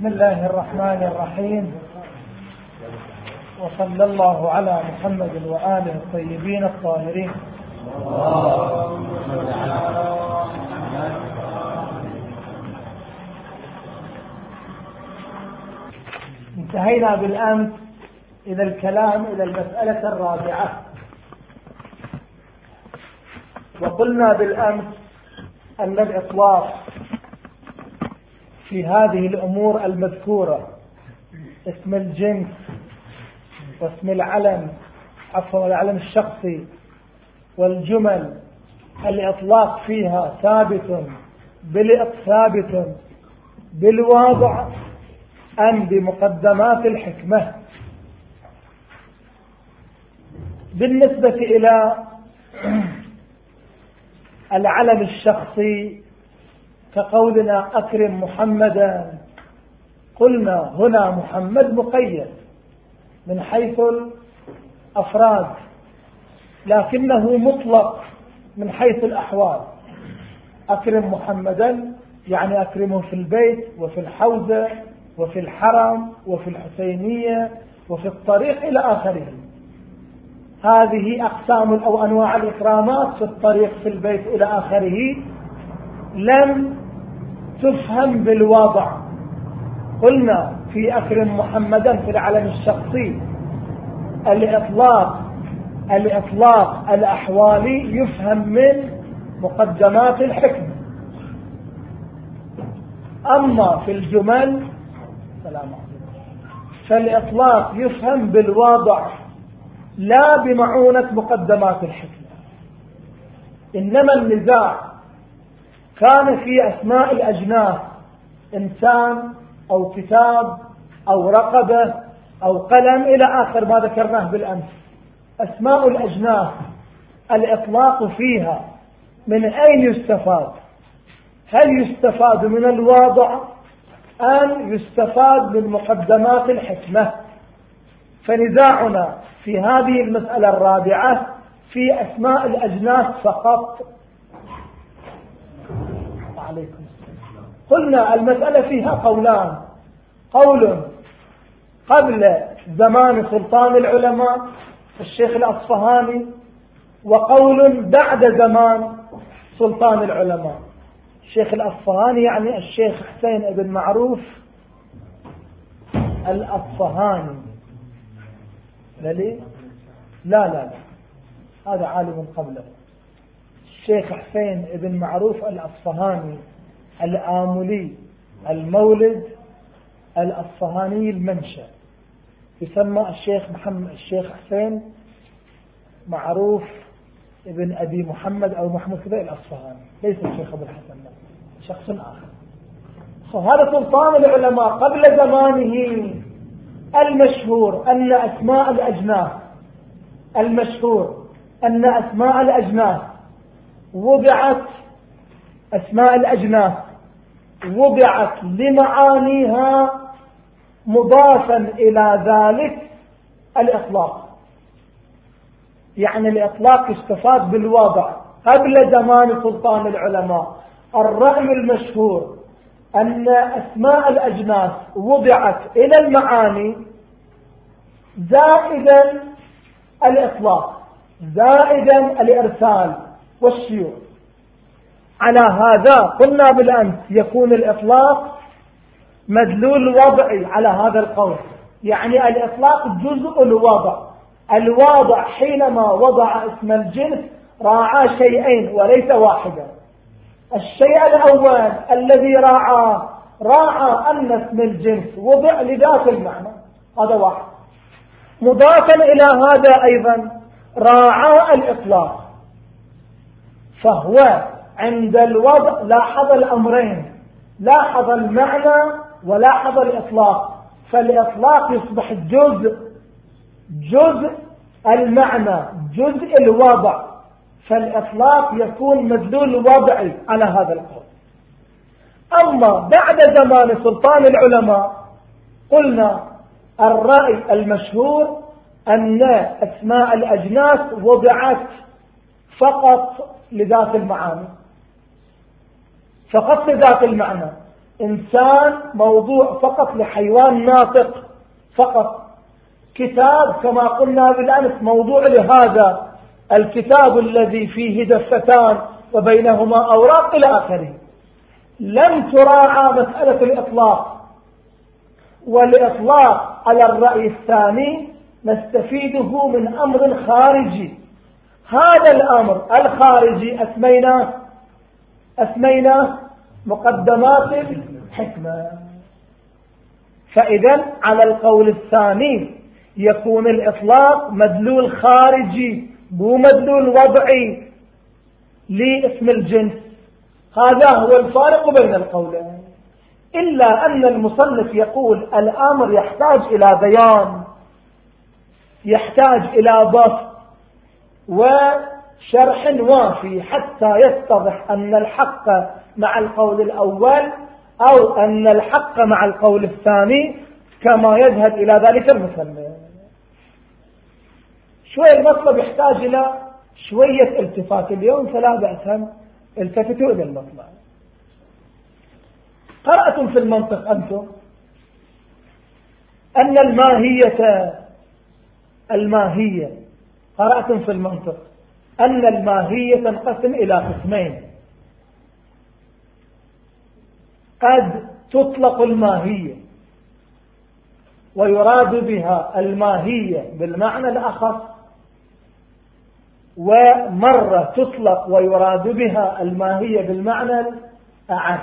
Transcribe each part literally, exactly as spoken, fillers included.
بسم الله الرحمن الرحيم، وصلى الله على محمد وآله الطيبين الطاهرين. انتهينا بالأمس إلى الكلام إلى المسألة الرابعة، وقلنا بالأمس أن الإطلاق في هذه الأمور المذكورة، اسم الجنس واسم العلم عفوا العلم الشخصي والجمل، الإطلاق فيها ثابت ثابت بالواضع أم بمقدمات الحكمة. بالنسبة إلى العلم الشخصي كقولنا أكرم محمدا، قلنا هنا محمد مقيد من حيث الأفراد، لكنه مطلق من حيث الأحوال. أكرم محمدا يعني أكرمه في البيت وفي الحوزة وفي الحرم وفي الحسينية وفي الطريق إلى آخره. هذه أقسام أو أنواع الإكرامات في الطريق في البيت إلى آخره لم تفهم بالوضع. قلنا في أكرم محمدا في العلم الشخصي الإطلاق الإطلاق الأحوالي يفهم من مقدمات الحكمة، أما في الجمل سلام فالإطلاق يفهم بالوضع لا بمعونة مقدمات الحكمة. إنما النزاع كان في أسماء الأجناس، إنسان أو كتاب أو رقبة أو قلم إلى آخر ما ذكرناه بالأمس. أسماء الأجناس الإطلاق فيها من أين يستفاد؟ هل يستفاد من الواضع أم يستفاد من مقدمات الحكمة؟ فنزاعنا في هذه المسألة الرابعة في أسماء الأجناس فقط. عليكم السلام. قلنا المسألة فيها قولان، قول قبل زمان سلطان العلماء الشيخ الأصفهاني، وقول بعد زمان سلطان العلماء. الشيخ الأصفهاني يعني الشيخ حسين بن معروف الأصفهاني. لا لا لا لا هذا عالم قبله. الشيخ حسين بن معروف الأصفهاني الآملي المولد الأصفهاني المنشأ، يسمى الشيخ محمد الشيخ حسين معروف ابن أبي محمد أو محمود كذا الأصفهاني، ليس الشيخ أبو الحسن، شخص آخر. فهذا سلطان العلماء قبل زمانه. المشهور أن أسماء الأجناس المشهور أن أسماء الأجناس وضعت أسماء الأجناس وضعت لمعانيها مضافا إلى ذلك الإطلاق. يعني الإطلاق استفاد بالوضع قبل زمان سلطان العلماء. الرأي المشهور أن أسماء الأجناس وضعت إلى المعاني زائدا الإطلاق زائدا الإرسال والشيوع. على هذا قلنا بالأمس يكون الإطلاق مدلول وضعي على هذا القول، يعني الإطلاق جزء الوضع. الواضع حينما وضع اسم الجنس راعى شيئين وليس واحدا. الشيء الأول الذي راعى راعى أن اسم الجنس وضع لذات المعنى، هذا واحد. مضافا إلى هذا أيضا راعى الإطلاق، فهو عند الوضع لاحظ الأمرين، لاحظ المعنى ولاحظ الإطلاق. فالإطلاق يصبح جزء جزء المعنى جزء الوضع، فالإطلاق يكون مدلول وضعي على هذا القول. أما بعد زمان سلطان العلماء قلنا الرأي المشهور أن أسماء الأجناس وضعت فقط لذات المعاني، فقط لذات المعنى. إنسان موضوع فقط لحيوان ناطق فقط. كتاب كما قلنا بالأمس موضوع لهذا الكتاب الذي فيه دفتان وبينهما أوراق إلى آخره. لم تراعى مسألة الإطلاق، والإطلاق على الرأي الثاني نستفيده من أمر خارجي. هذا الأمر الخارجي أسميناه أسميناه مقدمات الحكمة. فإذا على القول الثاني يكون الإطلاق مدلول خارجي مو مدلول وضعي لاسم الجنس. هذا هو الفارق بين القولين. إلا أن المصنف يقول الأمر يحتاج إلى بيان، يحتاج إلى ضبط وشرح وافي حتى يتضح أن الحق مع القول الأول أو أن الحق مع القول الثاني كما يذهب إلى ذلك المصنف. شوية المطلب يحتاج إلى شوية التفات اليوم، فلا بأس التفتوا إلى المطلب. قرأتم في المنطق أنتم أن الماهية الماهية قرأتم في المنطق أن الماهية تنقسم إلى قسمين. قد تطلق الماهية ويراد بها الماهية بالمعنى الأخص، ومرة تطلق ويراد بها الماهية بالمعنى الأعم.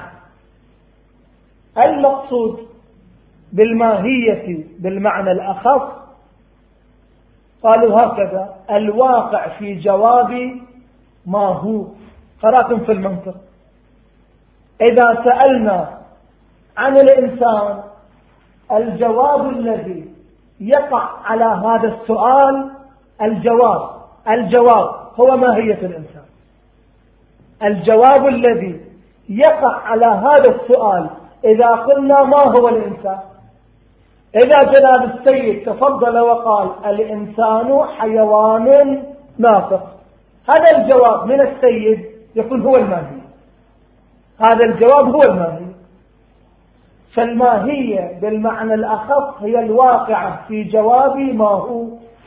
المقصود بالماهية بالمعنى الأخص قالوا هكذا: الواقع في جواب ما هو. قرأتم في المنطق إذا سألنا عن الإنسان الجواب الذي يقع على هذا السؤال الجواب الجواب هو ماهية الإنسان. الجواب الذي يقع على هذا السؤال إذا قلنا ما هو الإنسان، إذا جناب السيد تفضل وقال الإنسان حيوان ناطق، هذا الجواب من السيد يكون هو الماهية. هذا الجواب هو الماهية. فالماهية بالمعنى الأخص هي الواقعة في جواب ما هو.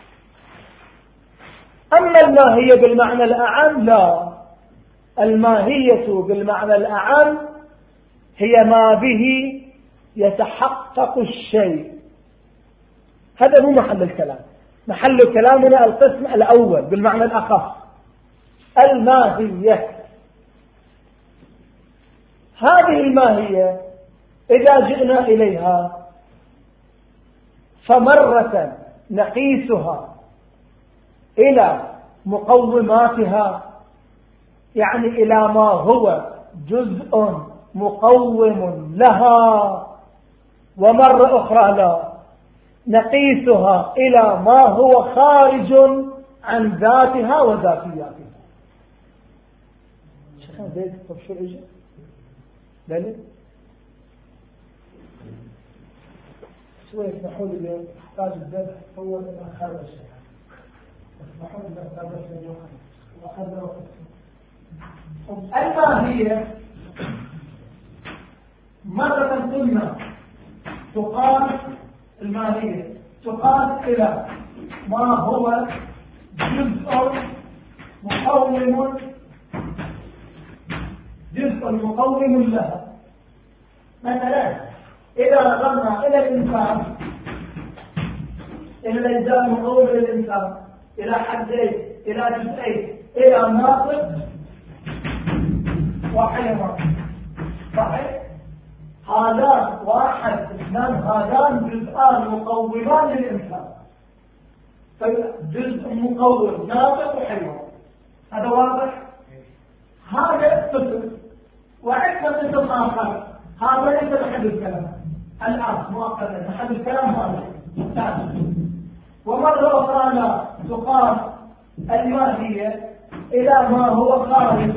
أما الماهية بالمعنى الأعم لا، الماهية بالمعنى الأعم هي ما به يتحقق الشيء. هذا هو محل الكلام. محل كلامنا القسم الأول بالمعنى الأخص، الماهية. هذه الماهية إذا جئنا إليها فمرة نقيسها إلى مقوماتها، يعني إلى ما هو جزء مقوم لها، ومرة أخرى لا، نقيسها إلى ما هو خارج عن ذاتها وذاتياتها. شخصا زيد طب شو إجا دليل شوية اسمحوا لي اليوم احتاج الدرس تطور إلى خارج الشيء. اسمحوا لي أن أدرس اليوم وأخذ وقت. الماهية مرة قلنا تقال الماهية تقال إلى ما هو جزء مقوم جزء مقوم لها. مثلا إذا نظرنا إلى الإنسان، إلى الإنسان مقوم للإنسان إلى حدين، إلى جزئين، إلى ناطق وحيوان، صحيح؟ هذان واحد اثنان، هذان جزءان مقومان للإنسان. فجزء مقوم ناطق وحيوان، هذا واضح؟ هذا قسم. وعندنا قسم آخر، هذا ليس محل الكلام الآن مؤقتا، محل الكلام هذا ثاني. ومرة أخرى لا، تقال الماهية إلى ما هو خارج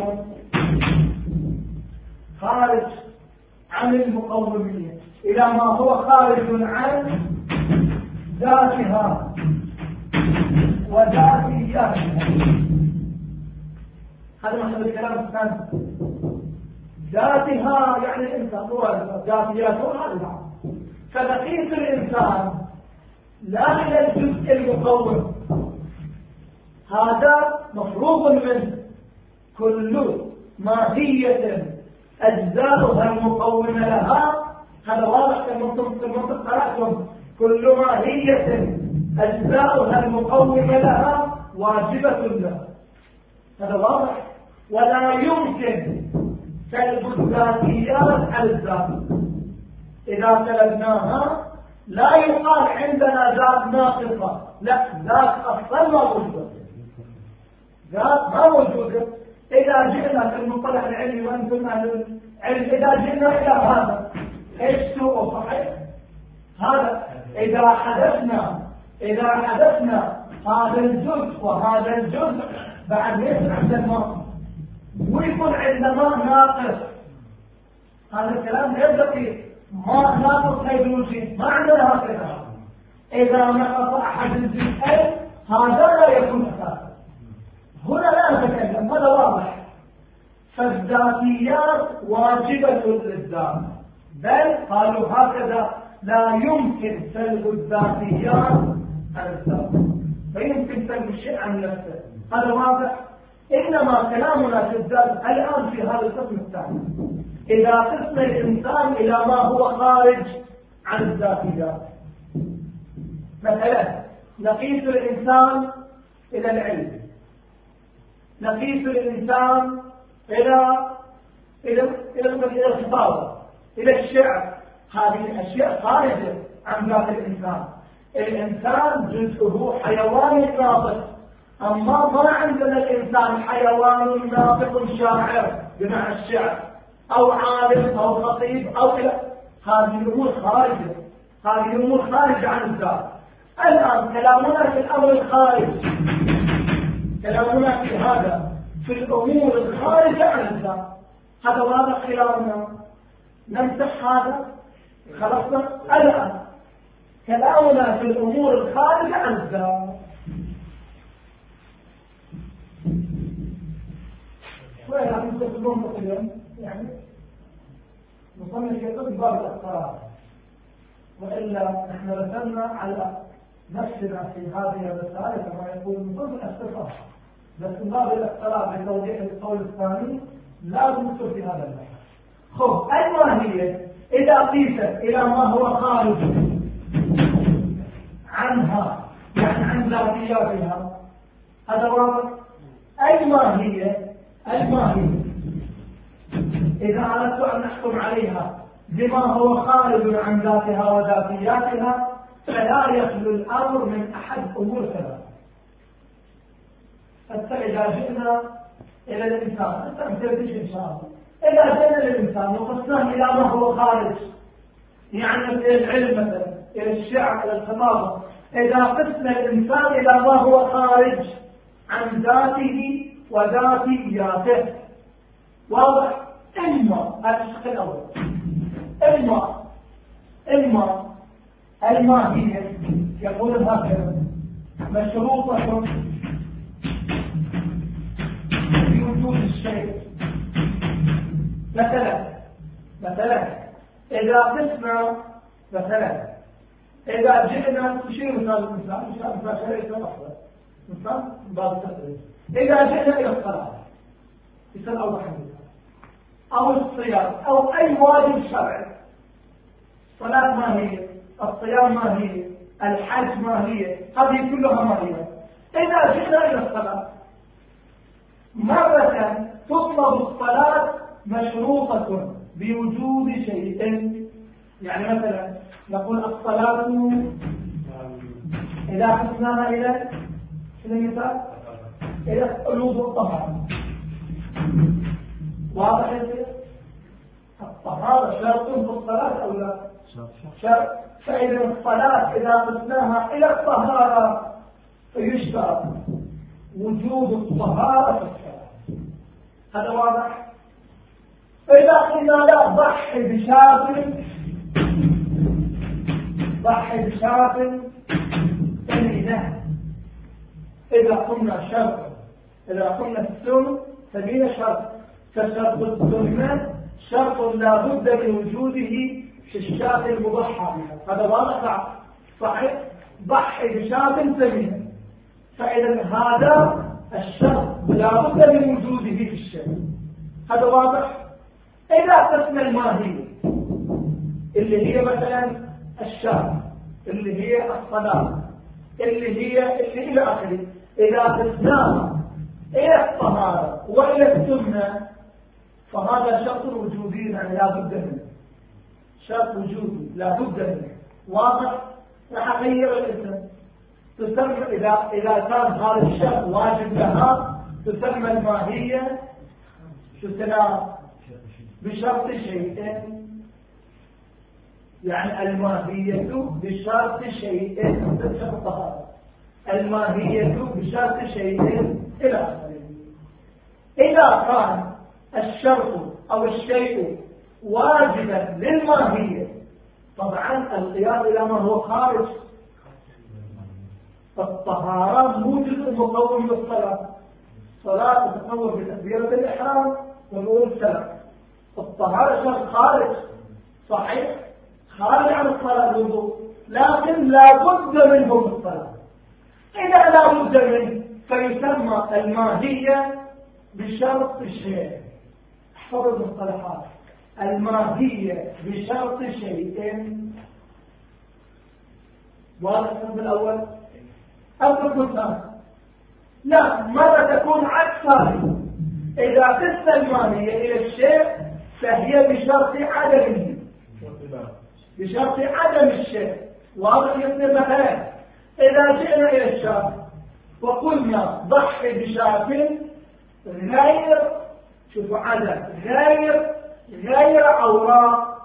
خارج عن المقومية، إلى ما هو خارج عن ذاتها وذاتياتها. هذا محل الكلام الثاني. ذاتها يعني الإنسان هو ذاتياته هذا. فنقيس الإنسان لا إلى الجزء المكون، هذا مفروض منه. كل ماهية أجزاؤها المقومة لها، هذا واضح كالمنطق قرأتم، كل ماهية أجزاؤها المقومة لها واجبة له، هذا واضح. ولا يمكن سلب الذاتيات على الذات. إذا سلبناها لا يقال عندنا ذات ناقصة، لا، ذات أصلا ما موجودة، ذات ما موجودة. إذا جئنا في المصطلح العلمي وأنتم أهل العلم، إذا جئنا إلى هذا إيش سوء صحيح؟ هذا إذا حدثنا إذا حدثنا هذا الجزء وهذا الجزء بعد ليس عندنا ويكون عندنا ناقص، هذا الكلام غير دقيق. ما ناقص هيدروجين، ما عندنا هكذا. إذا نقص أحد الجزئين هذا لا يكون أساسا، هنا لا نتكلم، هذا واضح. فالذاتيات واجبة للذات، بل قالوا هكذا لا يمكن سلب الذاتيات عن الذات، فيمكن سلب الشيء عن نفسه، هذا واضح. إنما كلامنا في الذات الآن في هذا القسم الثاني، إذا قسم الإنسان إلى ما هو خارج عن الذاتيات. مثلا نقيس الإنسان إلى العلم، نقيس الإنسان إلى إلى إلى الخطابة، إلى الشعر، هذه الأشياء خارجة عن ذات الإنسان. الإنسان جزءه حيوان ناطق، أما ما عندنا الإنسان حيوان ناطق شاعر بمعنى الشعر، أو عالم أو خطيب أو إلى هذه الأمور خارجة، هذه الأمور خارجة عن الذات. الآن كلامنا في الأمر الخارج، كلامنا في هذا في الأمور الخارجة عن الذات، هذا واضح كلامنا. نمسح هذا خلصنا. الآن كلامنا في الأمور الخارجة عن الذات، وين عم تقولون مثلا يعني نصنف يقول باب الاقتراض، وإلا نحن رسلنا على نفسنا في هذه الرسالة كما يقول نصنف الاختصاص، بس من باب الاقتراض لتوضيح القول الثاني لازم ندخل في هذا البحث. خب الماهية إذا قيست إلى ما هو خارج عنها يعني عن ذاتياتها، هذا واضح. الماهية الماهية إذا أردت أن نحكم عليها بما هو خارج عن ذاتها وذاتياتها فلا يخلو الأمر من أحد أمور ثلاثة. حتى إذا جئنا إلى الإنسان، أنت أمثلتش إن شاء الله، إذا جئنا للإنسان وقصناه إلى ما هو خارج، يعني إلى العلم مثلا، إلى الشعر، إلى الخطابة، إذا قسنا الإنسان إلى ما هو خارج عن ذاته وذاتياته، واضح. إما الشق الأول، إما إما الماهية يقول هكذا مشروطة في وجود الشيء. مثلا مثلا إذا قسنا مثلا إذا جئنا تشير مثال الإنسان مشان مثال شريك أفضل مثال باب التقريب. إذا جئنا إلى الصلاة يسأل أوضح منها أو الصيام أو أي واجب شرعي، الصلاة ما هي، الصيام ما هي، الحج ما هي، هذه كلها ما هي. إذا جئنا إلى الصلاة مرة تطلب الصلاة مشروطة بوجود شيء، يعني مثلا نقول الصلاة إذا قسناها إلى المثال إلى الوضوء الطهارة، واضح يا سيدي؟ الطهارة شرط في الصلاة أو لا؟ شرط. فإذا الصلاة إذا قسناها إلى الطهارة فيشترط وجود الطهارة في الصلاة، هذا واضح. إذا قلنا لا ضحي بشاة ضحي بشاة ثمينة، إذا قلنا شرط، إذا قلنا السم ثمينة شرط، فشرط السنة شرط لا بد من وجوده في الشاة المضحى بها. هذا واضح صحيح؟ ضحي بشاة ثمينة، فإذا هذا الشرط لا بد من وجوده في الشاة. هذا واضح. إذا قسم الماهية اللي هي مثلا الشاة، اللي هي الصلاة، اللي هي اللي إلى آخره، إذا قسناها إلى الطهارة وإلى السنة فهذا شرط وجودي، يعني لا بد منه، شرط وجودي لا بد منه. واضح؟ راح أغير الاسم. تسمى إذا إذا كان هذا الشرط واجب لها تسمى الماهية تسمى بشرط شيئين، يعني الماهية بشرط شيئين تتفقها، الماهية بشرط شيئين إلى آخره. إذا كان الشرط أو الشيء واجبا للماهية طبعا القيام إلى ما هو خارج. الطهارة مو جزء مقوم للصلاة، الصلاة تتطور بتكبيرة الإحرام ونقول السلام. الطهارة شرط خارج صحيح، خارج عن الصلاة الوضوء، لكن لا بد منه في الصلاة. إذا لا بد منه فيسمى الماهية بشرط الشيء. احفظوا المصطلحات. الماهية بشرط شيئين. واضح الصف الأول؟ القسم الثاني لا، مرة تكون عكسها. إذا قست الماهية إلى الشيء فهي بشرط عدمه، بشرط عدم الشيء. واضح يصير مثلا إذا جئنا إلى الشاة وقلنا ضحي بشاة غير، شوفوا عدم، غير غير عوراء،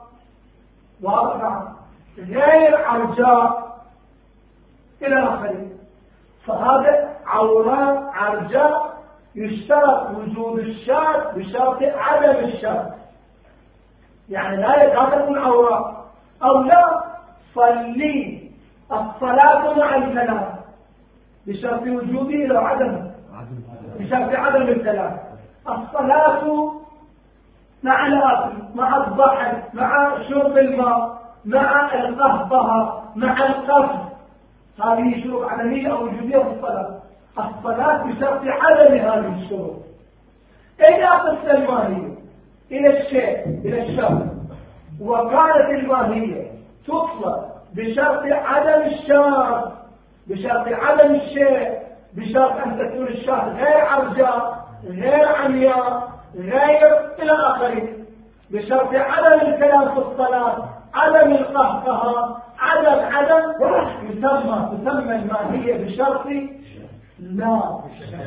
واضح، غير عرجاء إلى آخره، فهذا عوراء عرجاء يشترط وجود الشاة بشرط عدم الشاة، يعني لا تكون عوراء. أو لا صلي الصلاة مع الثلاث بشرط وجوده لو عدم، بشرط عدم الثلاث. الصلاة مع الأكل، مع الضحك، مع شرب الماء، مع القهقه، مع القفز، هذه شروط عدمية أو وجودية في الصلاة. الصلاة بشرط عدم هذه الشروط. إذا قسم الماهية إلى الشيء إلى الشرط وكانت الماهية تطلق بشرط عدم الشرط، بشرط عدم الشيء، بشرط أن تكون الشرط غير عرجاء، غير عمياء، غير إلى آخره، بشرط عدم الكلام في الصلاة، عدم القهقه، عدم عدم يسمى تسمى الماهية بشرط لا،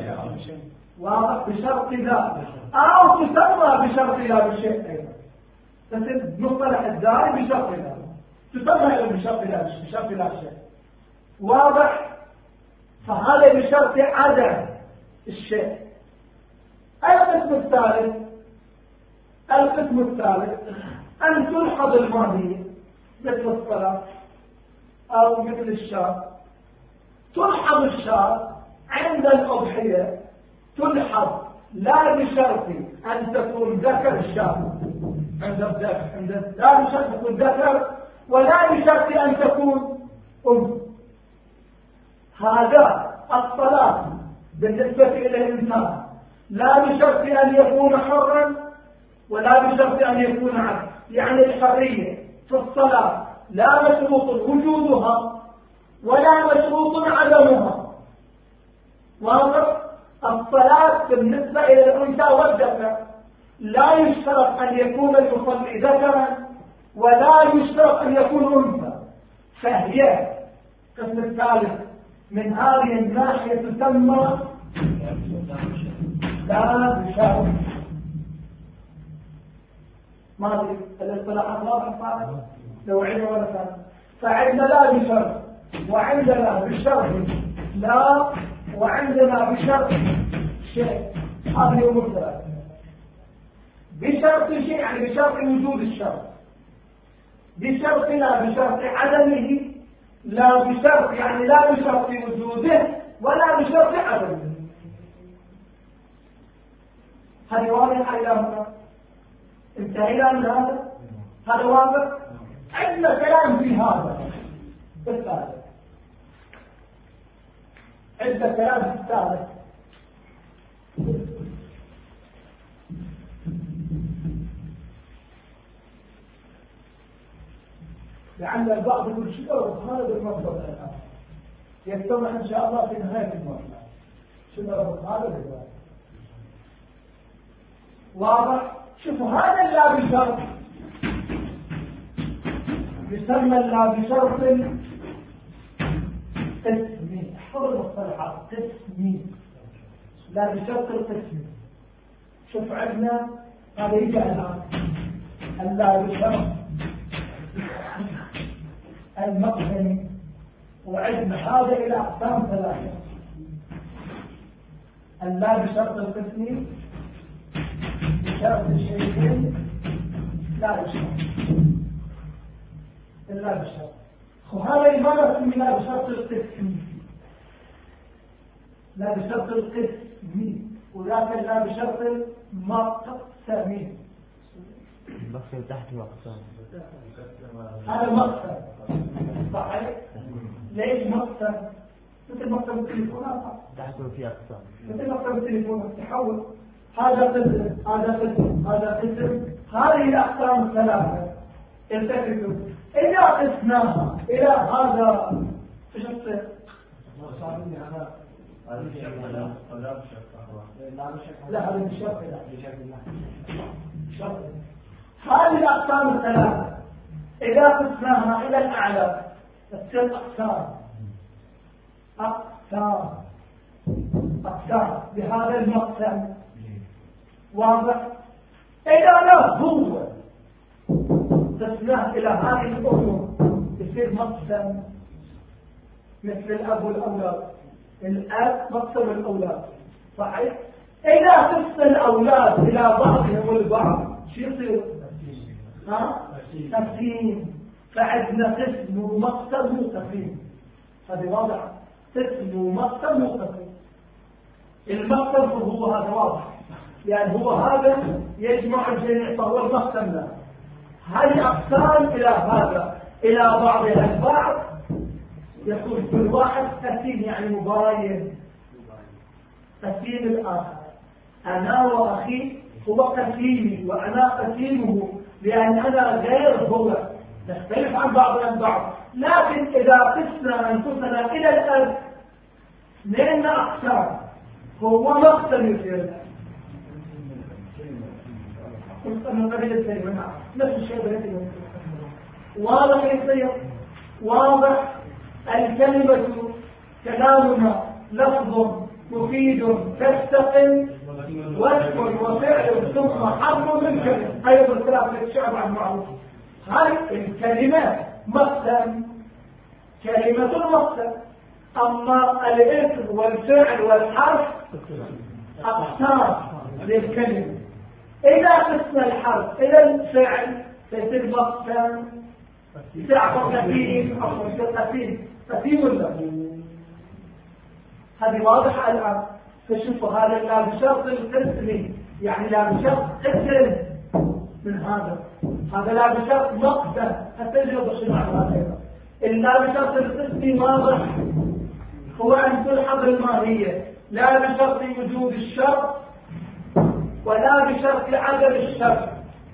واضح، بشرط لا، أو تسمى بشرط لا بالشيء أيضا، بس مصطلح الداري بشرط لا، تسمى بشرط لا بشرط لا شيء. واضح؟ فهذا بشرط عدم الشيء. القسم الثالث، القسم الثالث أن تلحظ الماهية مثل الصلاة أو مثل الشاة. تلحظ الشاة عند الأضحية، تلحظ لا بشرط أن تكون ذكر الشاة عند الذكر، عند لا بشرط تكون ذكر ولا بشرط أن تكون أم. هذا الصلاة بالنسبة إلى الإنسان لا بشرط أن يكون حرا ولا بشرط أن يكون عبد، يعني الحرية في الصلاة لا مشروط وجودها ولا مشروط عدمها. واضح؟ الصلاة بالنسبة إلى الأنثى والذكر لا يشترط أن يكون المصلي ذكرا ولا يشترط أن يكون أنثى، فهي القسم الثالث من هذه الناحية تسمى لا بشرط. ما أدري الاصطلاحات واضحة صارت لو عندنا ولا كان. فعندنا لا بشرط وعندنا بشرط لا وعندنا بشرط شيء. هذه أمور ثلاثة. بشرط شيء يعني بشرط وجود الشرط، بشرط لا بشرط عدمه، لا بشرط يعني لا بشرط وجوده ولا بشرط عدمه. هذه واضحة إلى هنا. انتهينا من هذا. هذا واضح. عندنا كلام في هذا بالثالث، عندنا كلام في الثالث. لعل البعض يقول شنو هذا المطلب الآن يتضح إن شاء الله في نهاية المطلب. شنو هذا بالذات واضح. شوفوا هذا اللا بشرط يسمى اللا بشرط قسمي. احفظوا المصطلحات. قسمي، لا بشرط القسمي. شوف عندنا هذا يجي الآن اللا بشرط المقسمي، وعندنا هذا إلى أقسام ثلاثة. اللا بشرط القسمي، بشرط الشيئين، لا بشرط إلا بشرط. وهذا يمارس من لا بشرط القسمي، لا بشرط القسمي، ولكن لا بشرط المقسمي. المقسم تحت مقسم. هذا مقسم صحيح. ليش مقسم؟ مثل مقسم التليفونات تحته في أقسام، مثل مقسم التليفونات تحول. هذا قسم، هذا قسم، هذا قسم. هذه الأقسام الثلاثة التفتوا إذا قسناها إلى هذا ايش تصير؟ لا هذا بالشرط. لا هذه الأقسام الثلاثة إذا قسناها إلى الأعلى تصير أقسام أقسام أقسام بهذا المقسم. واضح. إذا لا هو قسناه إلى هذه الأمور يصير مقسم مثل الأب والأولاد. الأب مقسم الأولاد صحيح. إذا قسم الأولاد إلى بعضهم البعض شو يصير؟ ها؟ تقسيم. فعندنا قسم ومقسم وتقسيم. هذه واضحة. قسم ومقسم وتقسيم. المقسم هو هذا واضح، يعني هو هذا يجمع الجميع فهو المقسم له. هذه أقسام إلى هذا إلى بعضها البعض يكون كل واحد قسيم، يعني مباين. قسيم الآخر. أنا وأخي هو قسيمي وأنا قسيمه، لأن أنا غير هو، نختلف عن بعضنا البعض. لكن إذا قسنا أنفسنا إلى الأرض لأن أقسام هو مقسم يصير من قبل الكلمة. نفس الشيء بالتي واضح يصير. واضح. الكلمة كلامنا لفظ مفيد تستقل واسم وفعل ثم حرف من كلمة. أيضا الثلاثة الشعب عن معروف. هاي الكلمات مقسم، كلمة مقسم. أما الاسم والفعل والحرف أقسام للكلمة. إذا قسنا الحرف إلى الفعل فيصير مقسم. تعطى قسيم أو يصير قسيم. قسيم ولا هذه واضحة الآن. فشوفوا هذا لا بشرط القسم، يعني لا بشرط قسم من هذا. هذا لا بشرط مقسم. حتى يجب شنو على هذا. إلا بشرط القسم واضح هو أن تلحظ الماهية لا بشرط وجود الشرط ولا بشرط عدم الشرط.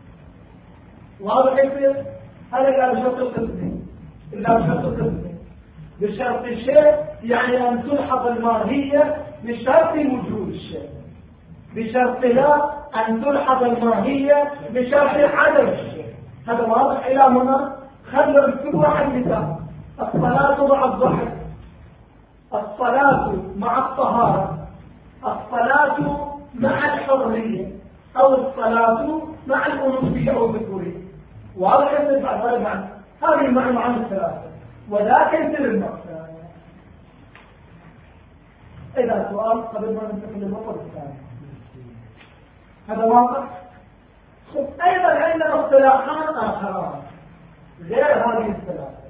واضح يصير. هذا لا بشرط القسم. إلا بشرط القسم بشرط الشيء، يعني أن تلحظ الماهية بشرط وجود الشيء. بشرط لا أن تلحظ الماهية بشرط عدم الشيء. هذا واضح إلى هنا. خلوا كل واحد مثال. الصلاة مع الضحك، الصلاة مع الطهارة، الصلاة مع الحرية، أو الصلاة مع الأنوثية أو الذكورية. واضح يصير بعد هذا المعنى. هذه المعنى عن الثلاثة. ولكن سر المقصد. إذا سؤال قبل ما ننتقل للمطلب الثاني. هذا واضح. أيضا عندنا اصطلاحات آخرى غير هذه الثلاثة.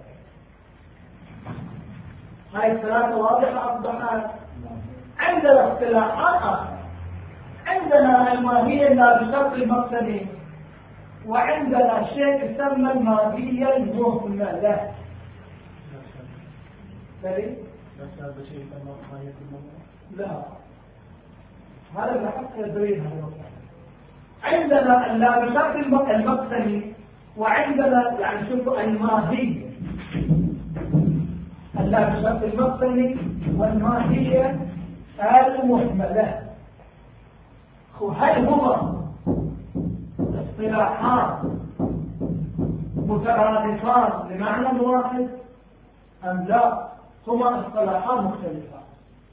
هاي الثلاثة واضحة أصبحت. عندنا اصطلاحات آخرى. عندنا الماهية لا بشرط المقسمين وعندنا شيء يسمى الماهية المهملة. لا هذا بحق يدرين هذا. عندنا اللابسات المقسمي، وعندنا يعني شوفوا الماهية، اللابسات المقسمي والماهية المهملة. هل هما اصطلاحان مترادفان بمعنى واحد أم لا؟ هما اصطلاحان مختلفان.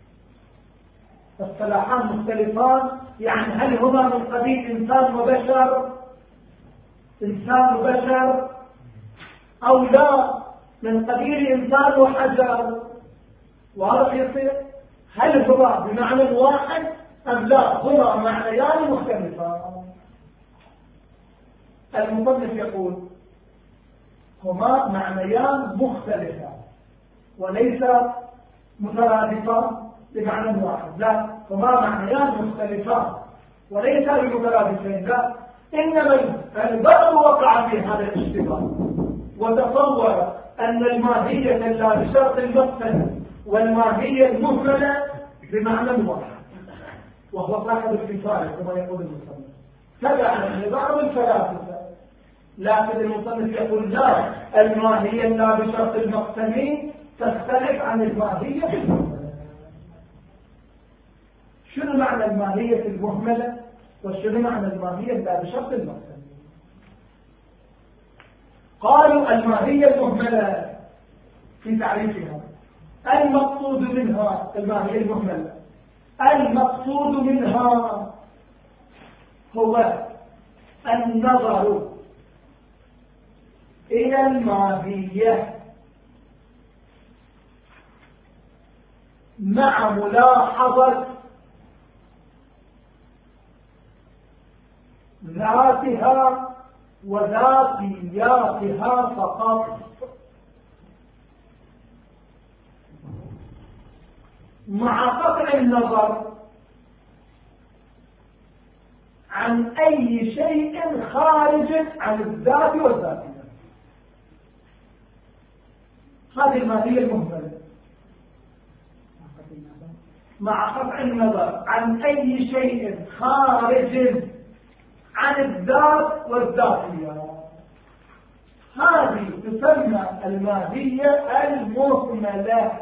اصطلاحان مختلفان يعني هل هما من قبيل إنسان وبشر، إنسان وبشر، أو لا من قبيل إنسان وحجر؟ واضح يصير؟ هل هما بمعنى واحد أم لا هما معنيان مختلفان؟ المصنف يقول هما معنيان مختلفان وليس مترادفان بمعنى واحد، لا هما معنيان مختلفان وليس بمترادفين، لا إنما البعض وقع في هذا الاشتباه وتصور أن الماهية لا بشرط المقصد والماهية المهملة بمعنى واحد، وهو صاحب الكفاية كما يقول المصنف تبعا لبعض الفلاسفة. لكن المصنف يقول لا، الماهية لا بشرط المقسمين تختلف عن الماهية المهملة. شنو معنى الماهية المهملة وشنو معنى الماهية لا بشرط المقسمين؟ قالوا الماهية المهملة في تعريفها المقصود منها، الماهية المهملة المقصود منها هو النظر إلى الماهية مع ملاحظة ذاتها وذاتياتها فقط، مع قطع النظر عن أي شيء خارج عن الذات والذاتية. هذه الماهية المهملة، مع قطع النظر عن أي شيء خارج عن الذات والذاتية. هذه تسمى الماهية المهملة.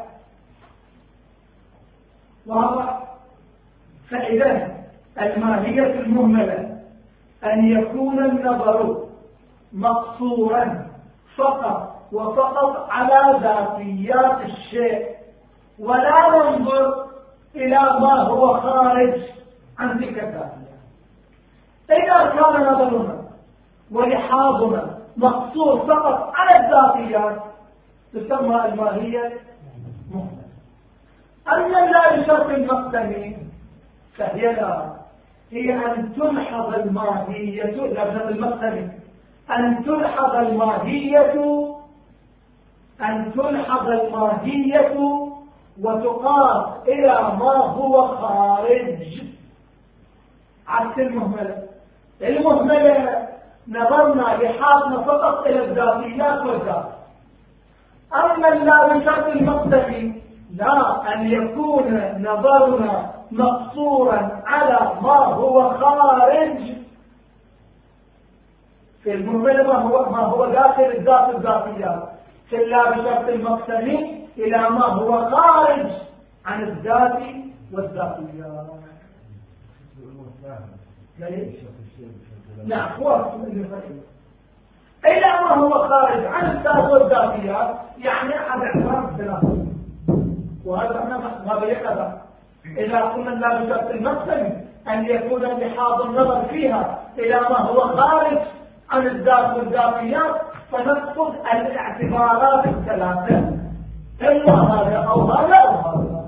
واضح؟ فإذا الماهية المهملة أن يكون النظر مقصورا فقط وفقط على ذاتيات الشيء، ولا ننظر إلى ما هو خارج عن تلك الذاتية. إذا كان نظرنا ولحاظنا مقصور فقط على الذاتيات تسمى الماهية مهملة. أما لا بشرط المقسمين فهي لا، هي أن تلحظ الماهية، لا بشرط المقسمين أن تلحظ الماهية أن تلحظ الماهية وتقاس إلى ما هو خارج، عكس المهملة. المهملة نظرنا لحاظنا فقط إلى الذاتيات والذات. أما لا بشرط المقسمين لا، أن يكون نظرنا مقصورا على ما هو خارج في المهملة، ما هو ما هو داخل الذات الذاتيات، في لا بشرط المقسمين إلى ما هو خارج عن الذات والذاتيات. نعم هو إلى ما هو خارج عن الذات والذاتيات، يعني أحد اعتراف الثلاثة، وهذا ما بيقدر. إذا قلنا لا بشرط المقسم أن يكون لحاظ النظر فيها إلى ما هو خارج عن الذات والذاتيات، فنقصد الاعتبارات الثلاثة، إما هذا أو هذا أو هذا.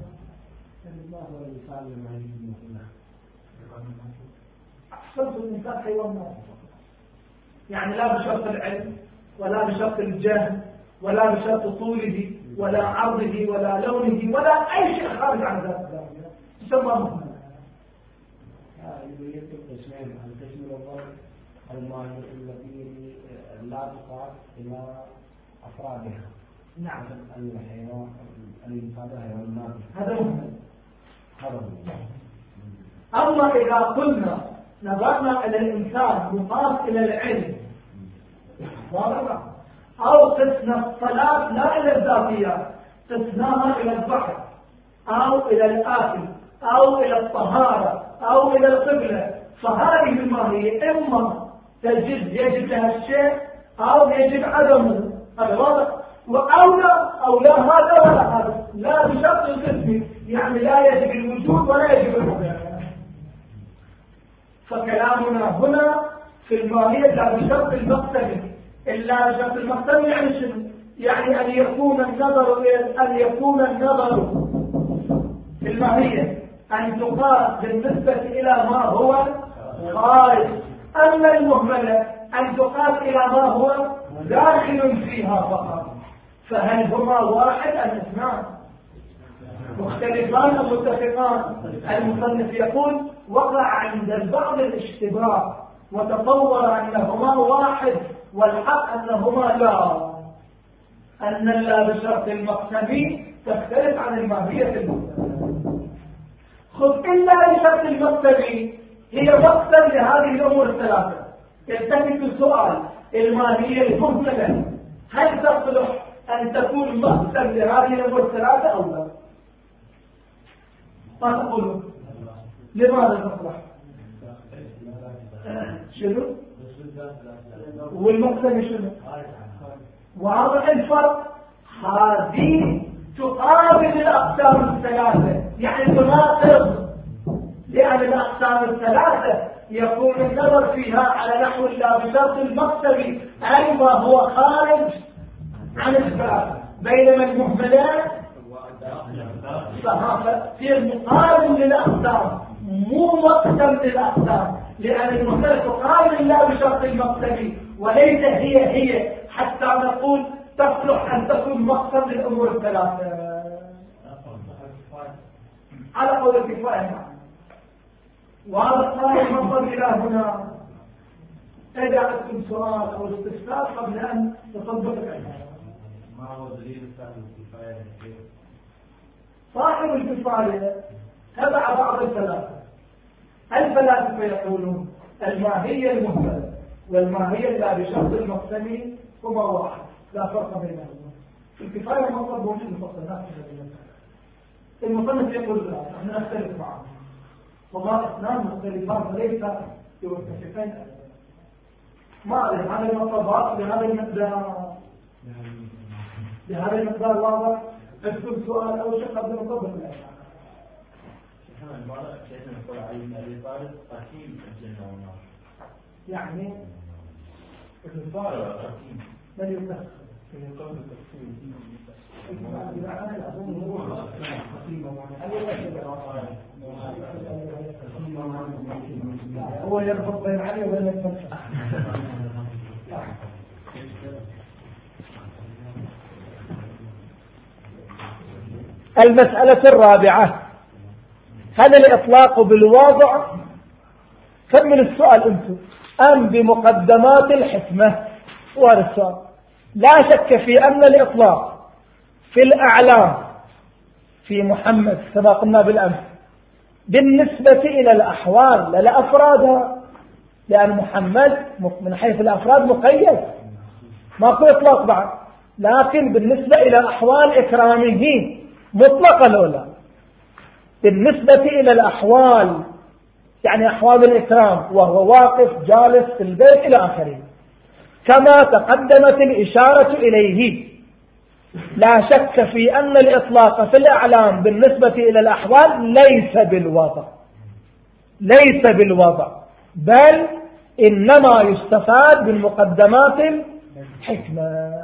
أحسنت الإنسان حيوان، يعني لا بشرط العلم ولا بشرط الجهل ولا بشرط طوله ولا عرضه ولا لونه ولا أي شيء خارج عن ذات الذاتية تسمى مهملة. الماهية التي لا تقاس إلى أفرادها. نعم. الحيوان الإنسان حيوانات. هذا مهم. هذا مهم. أما إذا قلنا نظرنا إلى الإنسان مقاس إلى العلم واضح، أو قسنا الصلاة لا إلى الذاتيات، قسناها إلى البحر أو إلى الآكل أو إلى الطهارة أو إلى القبلة، فهذه الماهية إما تجد يجب لها الشيء أو يجب عدمه، هذا واضح. أو لا أو لا هذا ولا هذا، لا بشرط القسم، يعني لا يجب الوجود ولا يجب العدم. فكلامنا هنا في الماهية لا بشرط المقتضي، إلا بشرط المقتضي يعني شنو؟ يعني أن يكون النظر أن يكون النظر في الماهية أن تقاس بالنسبة إلى ما هو خارج، أما المهملة أن تقاس إلى ما هو داخل فيها فقط. فهل هما واحد أم اثنان؟ مختلفان أم متفقان؟ المصنف يقول وقع عند البعض الاشتباه وتصور أنهما واحد، والحق أنهما لا، أن لا بشرط المقتضي تختلف عن الماهية المقتضية. خذ إلا بشرط المقتضي هي مقتضى لهذه الأمور الثلاثة. يلتفت السؤال الماهية المهملة هل تصلح أن تكون مقتضى لهذه الأمور الثلاثة أو لا؟ ما تقولون؟ لماذا تصلح؟ شنو؟ والمقتضي شنو؟ واضح الفرق. هذه تقابل الأقسام الثلاثة، يعني تناقض، لأن الأقسام الثلاثة يكون النظر فيها على نحو لا بشرط المقتضي أي ما هو خارج عن الثلاثة، بينما المهملات في المقابل للأقسام مو مقسم للأقسام، لأن المهملة تقابل لا بشرط المقتضي وليس هي هي حتى نقول تصلح أن تكون مقصد للأمور الثلاثة على قول الكفاية. وهذا القائل مصدر إلى هنا. إذا عندكم سؤال أو استفسار قبل أن نطبق العلم. ما هو دليل صاحب الكفاية؟ صاحب الكفاية تبع بعض الثلاثة. الفلاسفة يقولون الماهية المهملة والماهية لا بشرط المقتضي هما واحد، لا فرق بينهما. في الكفاية مطلب موجود مفصلات في المصنف يقول لا نحن نختلف معه، وما اثنان مختلفان وليس يتفقين. ما أعرف هذا المطلبات بهذا المقدار بهذا المقدار واضح. اكتب سؤال أو شيء قبل نطبق الآية. شيخنا نقول علي بن أبي طالب قسيم الجنة والنار، يعني ابن طالب قسيم من يتخذ في قول التقسيم. هو يربط بين علي وبين الفلسفة. المسألة الرابعة هل الإطلاق بالواضع؟ كمل السؤال أنتم أم بمقدمات الحكمة؟ وهذا السؤال. لا شك في أن الإطلاق في الأعلام في محمد كما قلنا بالأمس بالنسبة إلى الأحوال لا أفرادها، لأن محمد من حيث الأفراد مقيد ما في إطلاق بعد، لكن بالنسبة إلى أحوال إكرامه مطلقة الأولى. بالنسبة إلى الأحوال يعني أحوال الإكرام وهو واقف جالس في البيت إلى آخره كما تقدمت الإشارة إليه. لا شك في أن الإطلاق في الأعلام بالنسبة إلى الأحوال ليس بالوضع ليس بالوضع بل إنما يستفاد بالمقدمات الحكمة.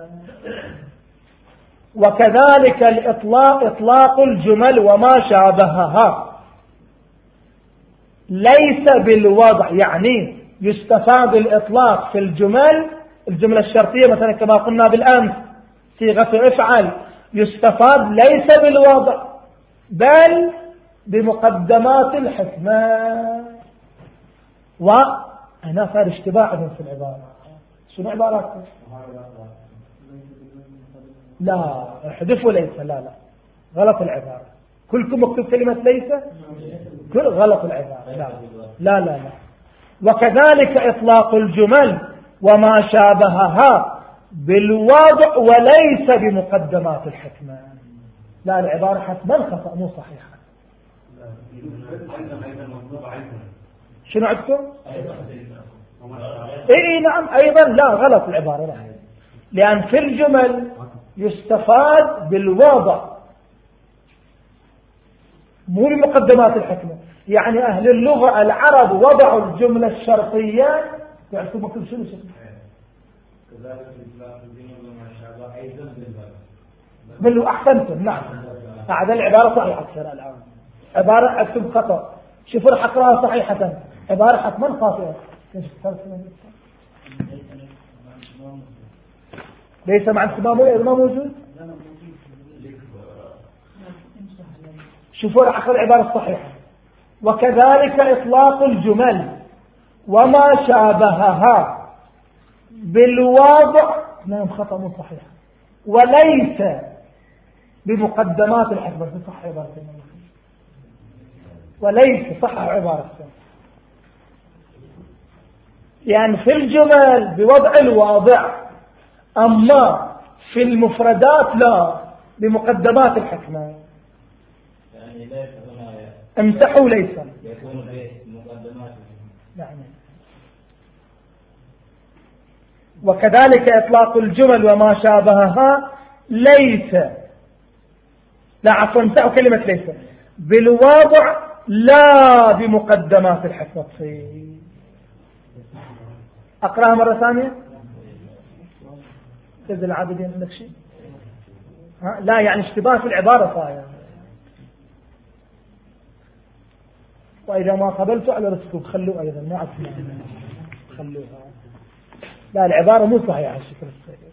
وكذلك الإطلاق إطلاق الجمل وما شابهها ليس بالوضع، يعني يستفاد الإطلاق في الجمل الجملة الشرطية مثلا كما قلنا بالأمس صيغة افعل يستفاد ليس بالوضع بل بمقدمات الحكمة. هنا صار اشتباه عندهم في العبارة. شنو عباراتكم؟ لا احذفوا ليس، لا لا غلط العبارة. كلكم مكتوب كلمة ليس، كل غلط العبارة. لا لا لا, لا. وكذلك إطلاق الجمل وما شابهها بالوضع وليس بمقدمات الحكمة. لا العبارة حتما خطأ مو صحيحة. شنو عندكم؟ اي نعم ايضا لا غلط العبارة لا. لأن في الجمل يستفاد بالوضع مو بمقدمات الحكمة. يعني أهل اللغة العرب وضعوا الجملة الشرطية يعرفوا مكتوب شنو شنو كذلك الإطلاق الجمل وما شابه أيضا بالباب. بل أحسنتم نعم. هذا العبارة صحيحة أكثر الآن. عبارة أكتب خطأ. شوفوا راح أقرأها صحيحة. عبارة حتما خاطئة. ليس مع انتمامه إذا ما موجود. شوفوا راح أقرأ العبارة الصحيحة. وكذلك إطلاق الجمل وما شابهها بالوضع نعم خطأ مو صحيح وليس بمقدمات الحكمة. صح عبارة وليس صح عبارة. يعني في الجمل بوضع الواضع أما في المفردات لا بمقدمات الحكمة. يعني ليس هنا امسحوا ليس يكون بمقدمات يعني. وكذلك إطلاق الجمل وما شابهها ليس لا عفوا امسحوا كلمة ليس بالواضع لا بمقدمات الحكمة. أقرأها مرة ثانية. سيد العابدين عندك شيء؟ لا يعني اشتباه في العبارة صاير. وإذا ما قبلتوا على رسكم خلوه أيضا ما عدنا خلوها. لا العبارة مو صحيحة الشكل الصحيح.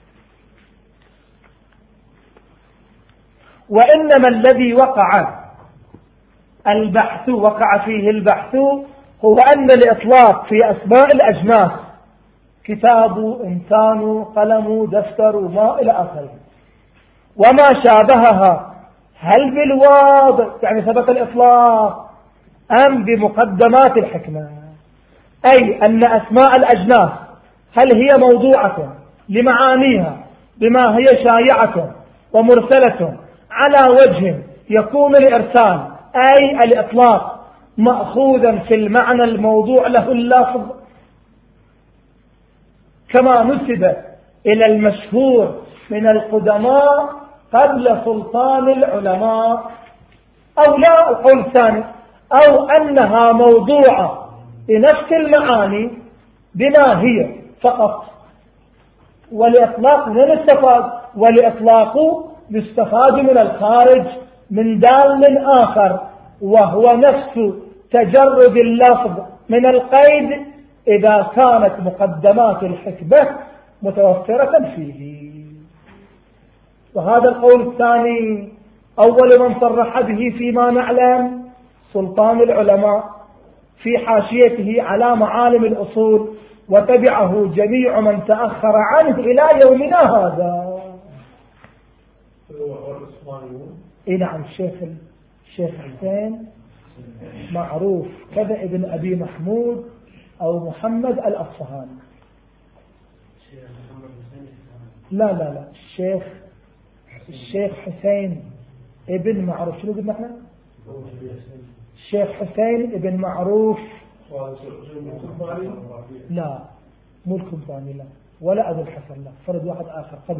وإنما الذي وقع البحث وقع فيه البحث هو أن الإطلاق في أسماء الأجناس كتاب إنسان قلم دفتر ما إلى آخره وما شابهها هل بالواضع يعني ثبت الإطلاق أم بمقدمات الحكمة. أي أن أسماء الأجناس هل هي موضوعة لمعانيها بما هي شائعة ومرسلة على وجه يكون الإرسال أي الإطلاق مأخوذا في المعنى الموضوع له اللفظ كما نسب إلى المشهور من القدماء قبل سلطان العلماء. أو لا القول الثاني أو أنها موضوعة بنفس المعاني بما هي فقط. ولإطلاق من استفاد ولإطلاق يستفاد من الخارج من دال آخر وهو نفس تجرد اللفظ من القيد إذا كانت مقدمات الحكمة متوفرة فيه. وهذا القول الثاني أول من صرح به فيما نعلم سلطان العلماء في حاشيته على معالم الأصول وتبعه جميع من تأخر عنه إلى يومنا هذا. إيه نعم الشيخ الشيخ حسين معروف كذا ابن أبي محمود أو محمد الأصفهاني. لا لا لا الشيخ الشيخ حسين ابن معروف. شنو قلنا احنا؟ الشيخ حسين ابن معروف. لا مو الكمباني لا ولا أبو الحسن لا فرد واحد آخر قبل.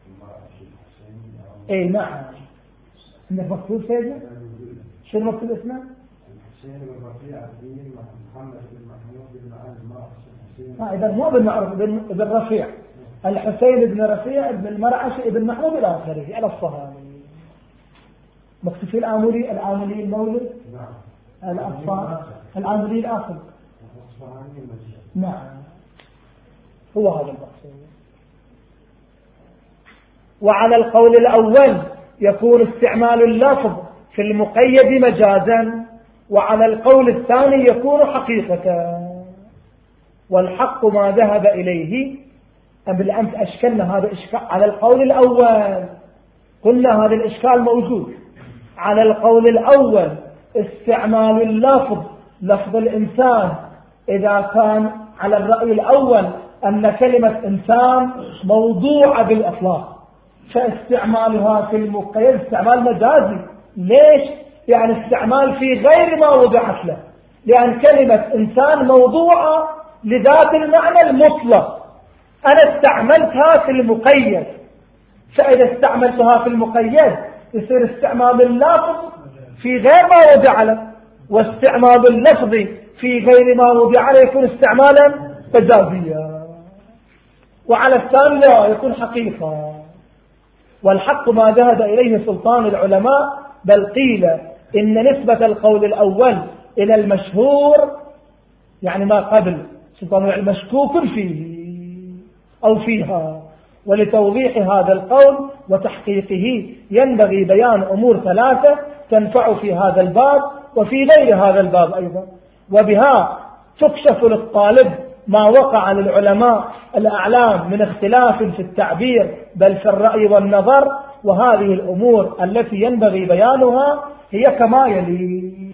اي نعم انك مكتوب سيدنا شنو مكتوب اسمه؟ حسين بن رفيع بن محمد بن محمود بن علي. اه اذا مو بن معروف بن رفيع الحسين بن رفيع بن المرعش بن محمود الى اخره على الصهاني. مكتوب في الآملي الآملي المولد نعم الأصفهاني الآملي الآخر نعم هو هذا المقصود. وعلى القول الأول يكون استعمال اللفظ في المقيد مجازا وعلى القول الثاني يكون حقيقة. والحق ما ذهب إليه. بالأمس أشكلنا هذا إشكال على القول الأول، قلنا هذا الإشكال موجود على القول الأول، استعمال اللفظ لفظ الإنسان إذا كان على الرأي الأول أن كلمة إنسان موضوعة بالإطلاق، فاستعمالها في المقيد استعمال مجازي. ليش؟ يعني استعمال في غير ما وضعت له، لأن كلمة إنسان موضوعة لذات المعنى المطلق، أنا استعملتها في المقيد، فإذا استعملتها في المقيد يصير استعمال اللفظ في غير ما وضع له، واستعمال اللفظ في غير ما وضع له يكون استعمالا مجازيا، وعلى الثاني لا يكون حقيقة. والحق ما ذهب إليه سلطان العلماء، بل قيل إن نسبة القول الأول إلى المشهور يعني ما قبل سلطان المشكوك فيه أو فيها. ولتوضيح هذا القول وتحقيقه ينبغي بيان أمور ثلاثة تنفع في هذا الباب وفي غير هذا الباب أيضا، وبها تكشف للطالب ما وقع للعلماء الأعلام من اختلاف في التعبير بل في الرأي والنظر. وهذه الأمور التي ينبغي بيانها هي كما يلي: